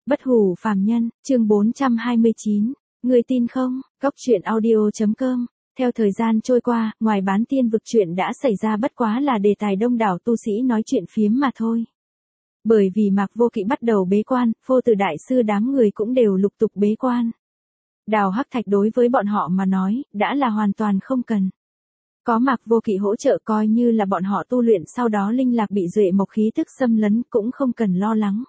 Bất hủ phàm nhân, chương 429. Người tin không? Góc truyện audio.com. Theo thời gian trôi qua, ngoài bán tiên vực chuyện đã xảy ra bất quá là đề tài đông đảo tu sĩ nói chuyện phiếm mà thôi. Bởi vì Mạc Vô Kỵ bắt đầu bế quan, Phô Tử đại sư đám người cũng đều lục tục bế quan. Đào hắc thạch đối với bọn họ mà nói, đã là hoàn toàn không cần. Có Mạc Vô Kỵ hỗ trợ coi như là bọn họ tu luyện sau đó linh lạc bị duệ mộc khí tức xâm lấn cũng không cần lo lắng.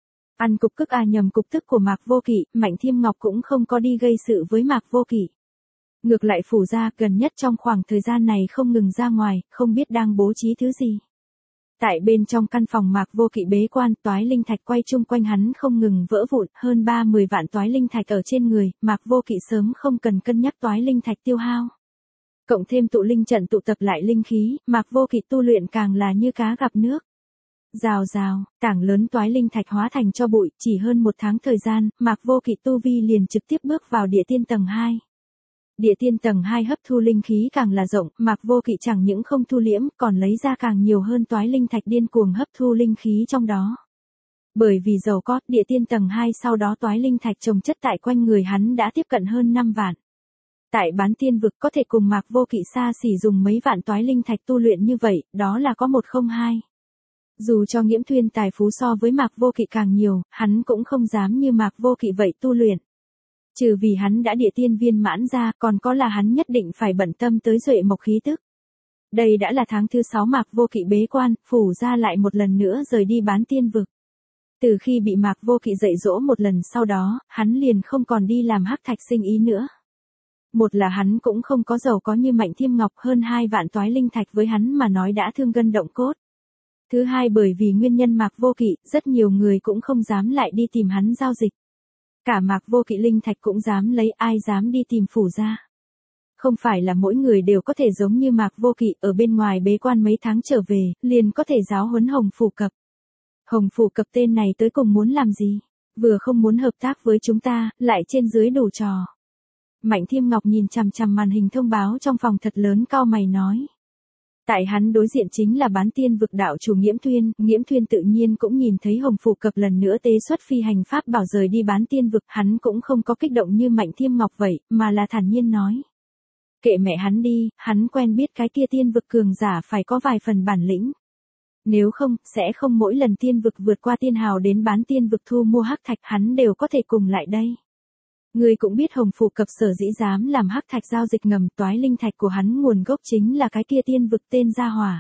Ăn cục cức nhầm cục tức của Mạc Vô Kỵ, Mạnh Thiêm Ngọc cũng không có đi gây sự với Mạc Vô Kỵ. Ngược lại phủ gia gần nhất trong khoảng thời gian này không ngừng ra ngoài, không biết đang bố trí thứ gì. Tại bên trong căn phòng Mạc Vô Kỵ bế quan, toái linh thạch quay chung quanh hắn không ngừng vỡ vụn, hơn 30 vạn toái linh thạch ở trên người, Mạc Vô Kỵ sớm không cần cân nhắc toái linh thạch tiêu hao. Cộng thêm tụ linh trận tụ tập lại linh khí, Mạc Vô Kỵ tu luyện càng là như cá gặp nước. Rào rào, tảng lớn toái linh thạch hóa thành cho bụi, chỉ hơn một tháng thời gian, Mạc Vô Kỵ tu vi liền trực tiếp bước vào địa tiên tầng 2. Địa tiên tầng 2 hấp thu linh khí càng là rộng, Mạc Vô Kỵ chẳng những không thu liễm, còn lấy ra càng nhiều hơn toái linh thạch điên cuồng hấp thu linh khí trong đó. Bởi vì giàu có, địa tiên tầng 2 sau đó toái linh thạch chồng chất tại quanh người hắn đã tiếp cận hơn 5 vạn. Tại bán tiên vực có thể cùng Mạc Vô Kỵ xa xỉ dùng mấy vạn toái linh thạch tu luyện như vậy, đó là có 102. Dù cho Nghiễm Thuyên tài phú so với Mạc Vô Kỵ càng nhiều, hắn cũng không dám như Mạc Vô Kỵ vậy tu luyện. Trừ vì hắn đã địa tiên viên mãn ra, còn có là hắn nhất định phải bận tâm tới duệ mộc khí tức. Đây đã là tháng thứ 6 Mạc Vô Kỵ bế quan, phủ ra lại một lần nữa rời đi bán tiên vực. Từ khi bị Mạc Vô Kỵ dạy dỗ một lần sau đó, hắn liền không còn đi làm hắc thạch sinh ý nữa. Một là hắn cũng không có giàu có như Mạnh Thiêm Ngọc, hơn 2 vạn toái linh thạch với hắn mà nói đã thương gân động cốt. Thứ hai bởi vì nguyên nhân Mạc Vô Kỵ, rất nhiều người cũng không dám lại đi tìm hắn giao dịch. Cả Mạc Vô Kỵ linh thạch cũng dám lấy, ai dám đi tìm phủ gia. Không phải là mỗi người đều có thể giống như Mạc Vô Kỵ ở bên ngoài bế quan mấy tháng trở về, liền có thể giáo huấn Hồng Phù Cập. Hồng Phù Cập tên này tới cùng muốn làm gì? Vừa không muốn hợp tác với chúng ta, lại trên dưới đủ trò. Mạnh Thiêm Ngọc nhìn chằm chằm màn hình thông báo trong phòng thật lớn cau mày nói. Tại hắn đối diện chính là bán tiên vực đạo chủ Nghiễm Thuyên tự nhiên cũng nhìn thấy Hồng Phù Cập lần nữa tế xuất phi hành pháp bảo rời đi bán tiên vực, hắn cũng không có kích động như Mạnh Thiêm Ngọc vậy, mà là thản nhiên nói. Kệ mẹ hắn đi, hắn quen biết cái kia tiên vực cường giả phải có vài phần bản lĩnh. Nếu không, sẽ không mỗi lần tiên vực vượt qua tiên hào đến bán tiên vực thu mua hắc thạch hắn đều có thể cùng lại đây. Người cũng biết Hồng Phù Cập sở dĩ dám làm hắc thạch giao dịch ngầm, toái linh thạch của hắn nguồn gốc chính là cái kia tiên vực tên Gia Hỏa.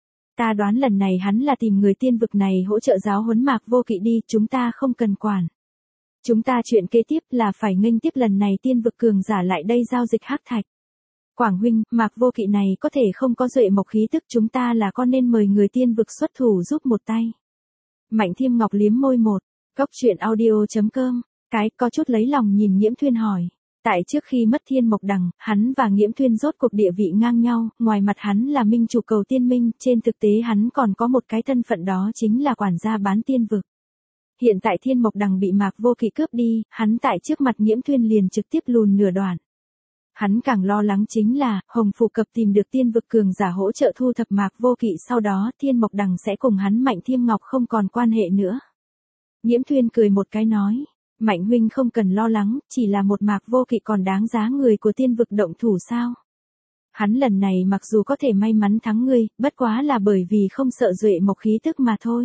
Ta đoán lần này hắn là tìm người tiên vực này hỗ trợ giáo huấn Mạc Vô Kỵ đi, chúng ta không cần quản. Chúng ta chuyện kế tiếp là phải nghênh tiếp lần này tiên vực cường giả lại đây giao dịch hắc thạch. Quảng huynh, Mạc Vô Kỵ này có thể không có duệ mộc khí tức, chúng ta là có nên mời người tiên vực xuất thủ giúp một tay. Mạnh Thiêm Ngọc liếm môi một, góc truyện audio.com. Cái có chút lấy lòng nhìn Nghiễm Thuyên hỏi. Tại trước khi mất Thiên Mộc Đằng, hắn và Nghiễm Thuyên rốt cuộc địa vị ngang nhau, ngoài mặt hắn là minh chủ cầu tiên minh, trên thực tế hắn còn có một cái thân phận đó chính là quản gia bán tiên vực. Hiện tại Thiên Mộc Đằng bị Mạc Vô Kỵ cướp đi, hắn tại trước mặt Nghiễm Thuyên liền trực tiếp lùn nửa đoạn. Hắn càng lo lắng chính là, Hồng Phù Cập tìm được tiên vực cường giả hỗ trợ thu thập Mạc Vô Kỵ, sau đó Thiên Mộc Đằng sẽ cùng hắn Mạnh Thiêm Ngọc không còn quan hệ nữa. Nghiễm Thuyên cười một cái nói. Mạnh huynh không cần lo lắng, chỉ là một Mạc Vô Kỵ còn đáng giá người của tiên vực động thủ sao? Hắn lần này mặc dù có thể may mắn thắng ngươi, bất quá là bởi vì không sợ duệ mộc khí tức mà thôi.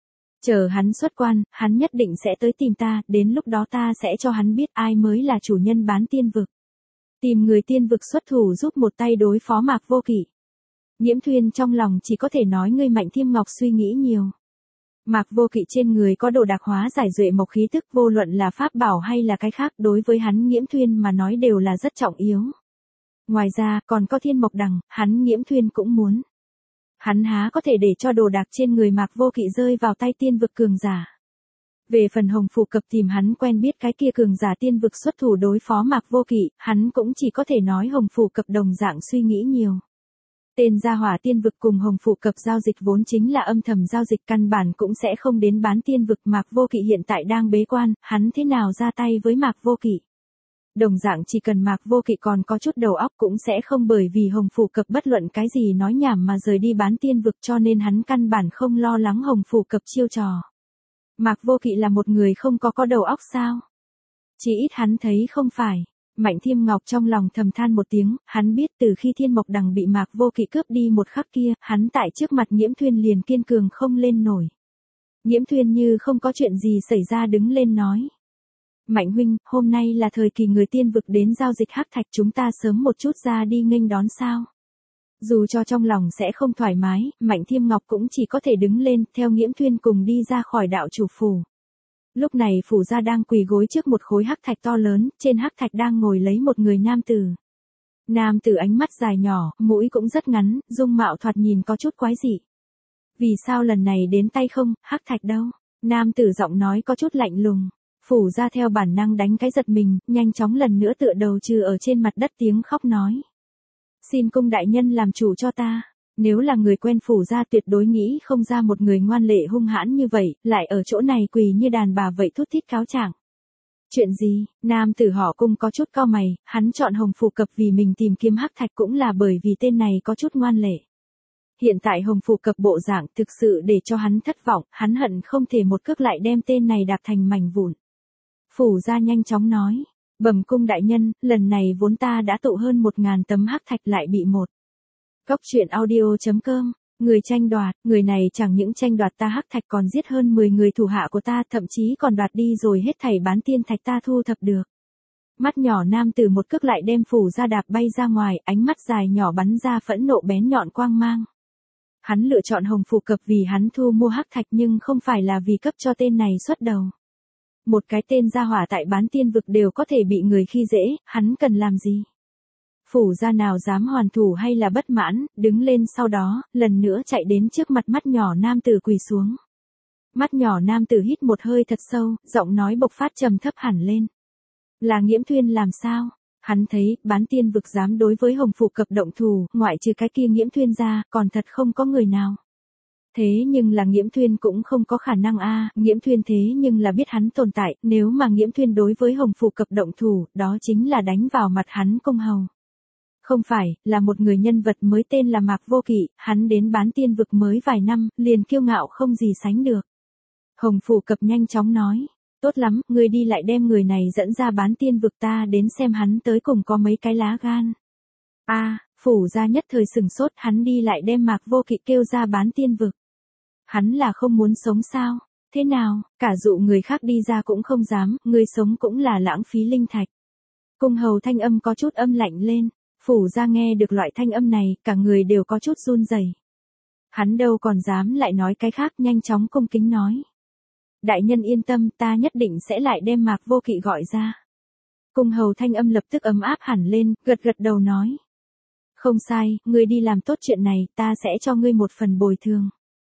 Chờ hắn xuất quan, hắn nhất định sẽ tới tìm ta, đến lúc đó ta sẽ cho hắn biết ai mới là chủ nhân bán tiên vực. Tìm người tiên vực xuất thủ giúp một tay đối phó Mạc Vô Kỵ. Nghiễm Thuyên trong lòng chỉ có thể nói ngươi Mạnh Thiêm Ngọc suy nghĩ nhiều. Mạc Vô Kỵ trên người có đồ đạc hóa giải duệ mộc khí tức, vô luận là pháp bảo hay là cái khác, đối với hắn Nghiễm Thuyên mà nói đều là rất trọng yếu. Ngoài ra, còn có Thiên Mộc Đằng, hắn Nghiễm Thuyên cũng muốn. Hắn há có thể để cho đồ đạc trên người Mạc Vô Kỵ rơi vào tay tiên vực cường giả. Về phần Hồng Phù Cập tìm hắn quen biết cái kia cường giả tiên vực xuất thủ đối phó Mạc Vô Kỵ, hắn cũng chỉ có thể nói Hồng Phù Cập đồng dạng suy nghĩ nhiều. Tên Gia Hỏa tiên vực cùng Hồng Phù Cập giao dịch vốn chính là âm thầm giao dịch, căn bản cũng sẽ không đến bán tiên vực. Mạc Vô Kỵ hiện tại đang bế quan, hắn thế nào ra tay với Mạc Vô Kỵ? Đồng dạng chỉ cần Mạc Vô Kỵ còn có chút đầu óc cũng sẽ không bởi vì Hồng Phù Cập bất luận cái gì nói nhảm mà rời đi bán tiên vực, cho nên hắn căn bản không lo lắng Hồng Phù Cập chiêu trò. Mạc Vô Kỵ là một người không có đầu óc sao? Chỉ ít hắn thấy không phải. Mạnh Thiêm Ngọc trong lòng thầm than một tiếng, hắn biết từ khi Thiên Mộc Đằng bị Mạc Vô Kỵ cướp đi một khắc kia, hắn tại trước mặt Nghiễm Thuyên liền kiên cường không lên nổi. Nghiễm Thuyên như không có chuyện gì xảy ra đứng lên nói. Mạnh huynh, hôm nay là thời kỳ người tiên vực đến giao dịch hắc thạch, chúng ta sớm một chút ra đi nghênh đón sao? Dù cho trong lòng sẽ không thoải mái, Mạnh Thiêm Ngọc cũng chỉ có thể đứng lên, theo Nghiễm Thuyên cùng đi ra khỏi đạo chủ phủ. Lúc này phủ gia đang quỳ gối trước một khối hắc thạch to lớn, trên hắc thạch đang ngồi lấy một người nam tử. Nam tử ánh mắt dài nhỏ, mũi cũng rất ngắn, dung mạo thoạt nhìn có chút quái dị. Vì sao lần này đến tay không, hắc thạch đâu? Nam tử giọng nói có chút lạnh lùng. Phủ gia theo bản năng đánh cái giật mình, nhanh chóng lần nữa tựa đầu trừ ở trên mặt đất tiếng khóc nói. Xin cung đại nhân làm chủ cho ta. Nếu là người quen phủ gia tuyệt đối nghĩ không ra một người ngoan lệ hung hãn như vậy, lại ở chỗ này quỳ như đàn bà vậy thút thít cáo trạng. Chuyện gì? Nam tử họ Cung có chút cau mày, hắn chọn Hồng Phù Cập vì mình tìm kiếm hắc thạch cũng là bởi vì tên này có chút ngoan lệ. Hiện tại Hồng Phù Cập bộ dạng thực sự để cho hắn thất vọng, hắn hận không thể một cước lại đem tên này đạp thành mảnh vụn. Phủ gia nhanh chóng nói, bẩm cung đại nhân, lần này vốn ta đã tụ hơn 1000 tấm hắc thạch lại bị một. Cốc truyện audio.com, người tranh đoạt, người này chẳng những tranh đoạt ta hắc thạch còn giết hơn 10 người thủ hạ của ta, thậm chí còn đoạt đi rồi hết thảy bán tiên thạch ta thu thập được. Mắt nhỏ nam tử một cước lại đem phủ gia đạp bay ra ngoài, ánh mắt dài nhỏ bắn ra phẫn nộ bén nhọn quang mang. Hắn lựa chọn Hồng Phù Cập vì hắn thu mua hắc thạch nhưng không phải là vì cấp cho tên này xuất đầu. Một cái tên gia hỏa tại bán tiên vực đều có thể bị người khi dễ, hắn cần làm gì? Phủ gia nào dám hoàn thủ hay là bất mãn, đứng lên sau đó, lần nữa chạy đến trước mặt mắt nhỏ nam tử quỳ xuống. Mắt nhỏ nam tử hít một hơi thật sâu, giọng nói bộc phát trầm thấp hẳn lên. Là Nghiễm Thuyên làm sao? Hắn thấy, bán tiên vực dám đối với Hồng Phù Cập động thủ, ngoại trừ cái kia Nghiễm Thuyên ra, còn thật không có người nào. Thế nhưng là Nghiễm Thuyên cũng không có khả năng Nghiễm Thuyên thế nhưng là biết hắn tồn tại, nếu mà Nghiễm Thuyên đối với Hồng Phù Cập động thủ, đó chính là đánh vào mặt hắn Cung Hầu. Không phải, là một người nhân vật mới tên là Mạc Vô Kỵ, hắn đến bán tiên vực mới vài năm, liền kiêu ngạo không gì sánh được. Hồng Phù Cập nhanh chóng nói, tốt lắm, ngươi đi lại đem người này dẫn ra bán tiên vực ta đến xem hắn tới cùng có mấy cái lá gan. Phủ gia nhất thời sừng sốt, hắn đi lại đem Mạc Vô Kỵ kêu ra bán tiên vực. Hắn là không muốn sống sao? Thế nào, cả dụ người khác đi ra cũng không dám, người sống cũng là lãng phí linh thạch. Cung hầu thanh âm có chút âm lạnh lên, phủ gia nghe được loại thanh âm này, cả người đều có chút run rẩy. Hắn đâu còn dám lại nói cái khác, nhanh chóng cung kính nói. Đại nhân yên tâm, ta nhất định sẽ lại đem Mạc Vô Kỵ gọi ra. Cung hầu thanh âm lập tức ấm áp hẳn lên, gật gật đầu nói. Không sai, ngươi đi làm tốt chuyện này, ta sẽ cho ngươi một phần bồi thường.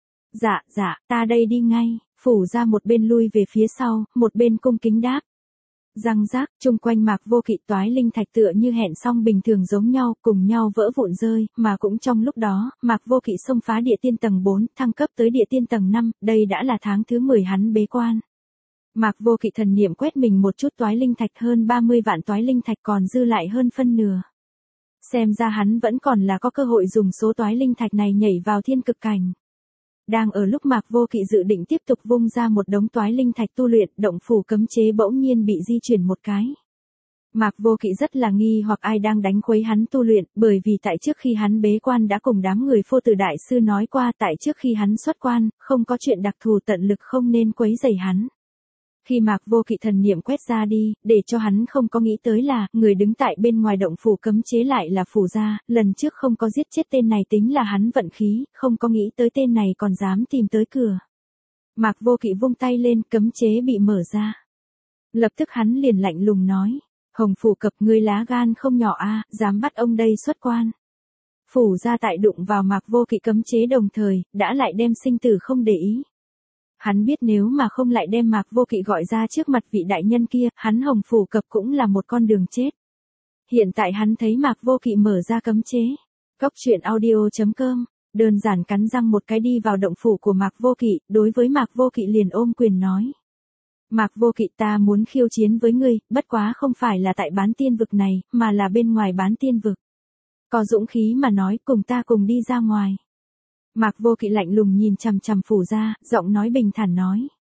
Dạ, ta đây đi ngay, phủ ra một bên lui về phía sau, một bên cung kính đáp. Răng rác, chung quanh Mạc Vô Kỵ toái linh thạch tựa như hẹn xong bình thường giống nhau, cùng nhau vỡ vụn rơi, mà cũng trong lúc đó, Mạc Vô Kỵ xông phá địa tiên tầng 4, thăng cấp tới địa tiên tầng 5, đây đã là tháng thứ 10 hắn bế quan. Mạc Vô Kỵ thần niệm quét mình một chút toái linh thạch, hơn 30 vạn toái linh thạch còn dư lại hơn phân nửa. Xem ra hắn vẫn còn là có cơ hội dùng số toái linh thạch này nhảy vào thiên cực cảnh. Đang ở lúc Mạc Vô Kỵ dự định tiếp tục vung ra một đống toái linh thạch tu luyện, động phủ cấm chế bỗng nhiên bị di chuyển một cái. Mạc Vô Kỵ rất là nghi hoặc ai đang đánh quấy hắn tu luyện, bởi vì tại trước khi hắn bế quan đã cùng đám người Phô Tử đại sư nói qua, tại trước khi hắn xuất quan, không có chuyện đặc thù tận lực không nên quấy rầy hắn. Khi Mạc Vô Kỵ thần niệm quét ra đi, để cho hắn không có nghĩ tới là, người đứng tại bên ngoài động phủ cấm chế lại là phủ gia, lần trước không có giết chết tên này tính là hắn vận khí, không có nghĩ tới tên này còn dám tìm tới cửa. Mạc Vô Kỵ vung tay lên, cấm chế bị mở ra. Lập tức hắn liền lạnh lùng nói, Hồng Phù Cập ngươi lá gan không nhỏ dám bắt ông đây xuất quan. Phủ gia tại đụng vào Mạc Vô Kỵ cấm chế đồng thời, đã lại đem sinh tử không để ý. Hắn biết nếu mà không lại đem Mạc Vô Kỵ gọi ra trước mặt vị đại nhân kia, hắn Hồng Phù Cập cũng là một con đường chết. Hiện tại hắn thấy Mạc Vô Kỵ mở ra cấm chế. Cốc truyện audio.com, đơn giản cắn răng một cái đi vào động phủ của Mạc Vô Kỵ, đối với Mạc Vô Kỵ liền ôm quyền nói. Mạc Vô Kỵ ta muốn khiêu chiến với ngươi, bất quá không phải là tại bán tiên vực này, mà là bên ngoài bán tiên vực. Có dũng khí mà nói cùng ta cùng đi ra ngoài. Mạc Vô Kỵ lạnh lùng nhìn chằm chằm phủ gia, giọng nói bình thản nói.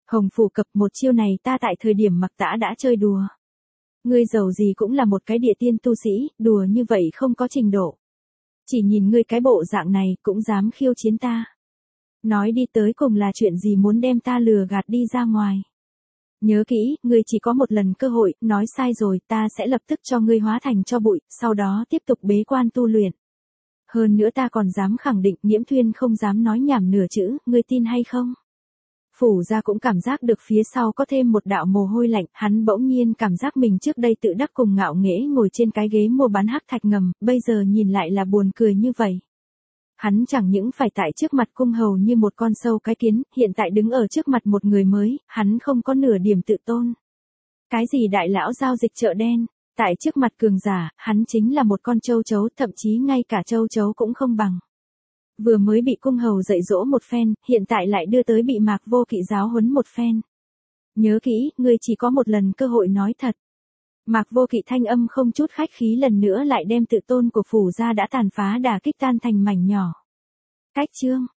Hồng Phủ Cập, một chiêu này ta tại thời điểm mặc tã đã chơi đùa. Ngươi giàu gì cũng là một cái địa tiên tu sĩ, đùa như vậy không có trình độ. Chỉ nhìn ngươi cái bộ dạng này cũng dám khiêu chiến ta. Nói đi tới cùng là chuyện gì muốn đem ta lừa gạt đi ra ngoài. Nhớ kỹ, ngươi chỉ có một lần cơ hội, nói sai rồi ta sẽ lập tức cho ngươi hóa thành tro bụi, sau đó tiếp tục bế quan tu luyện. Hơn nữa ta còn dám khẳng định Nghiễm Thuyên không dám nói nhảm nửa chữ, ngươi tin hay không? Phủ gia cũng cảm giác được phía sau có thêm một đạo mồ hôi lạnh, hắn bỗng nhiên cảm giác mình trước đây tự đắc cùng ngạo nghễ ngồi trên cái ghế mua bán hắc thạch ngầm, bây giờ nhìn lại là buồn cười như vậy. Hắn chẳng những phải tại trước mặt cung hầu như một con sâu cái kiến, hiện tại đứng ở trước mặt một người mới, hắn không có nửa điểm tự tôn. Cái gì đại lão giao dịch chợ đen, tại trước mặt cường giả, hắn chính là một con châu chấu, thậm chí ngay cả châu chấu cũng không bằng. Vừa mới bị cung hầu dạy dỗ một phen, hiện tại lại đưa tới bị Mạc Vô Kỵ giáo huấn một phen. Nhớ kỹ, ngươi chỉ có một lần cơ hội nói thật. Mạc Vô Kỵ thanh âm không chút khách khí lần nữa lại đem tự tôn của phủ gia đã tàn phá đả kích tan thành mảnh nhỏ. Cách chương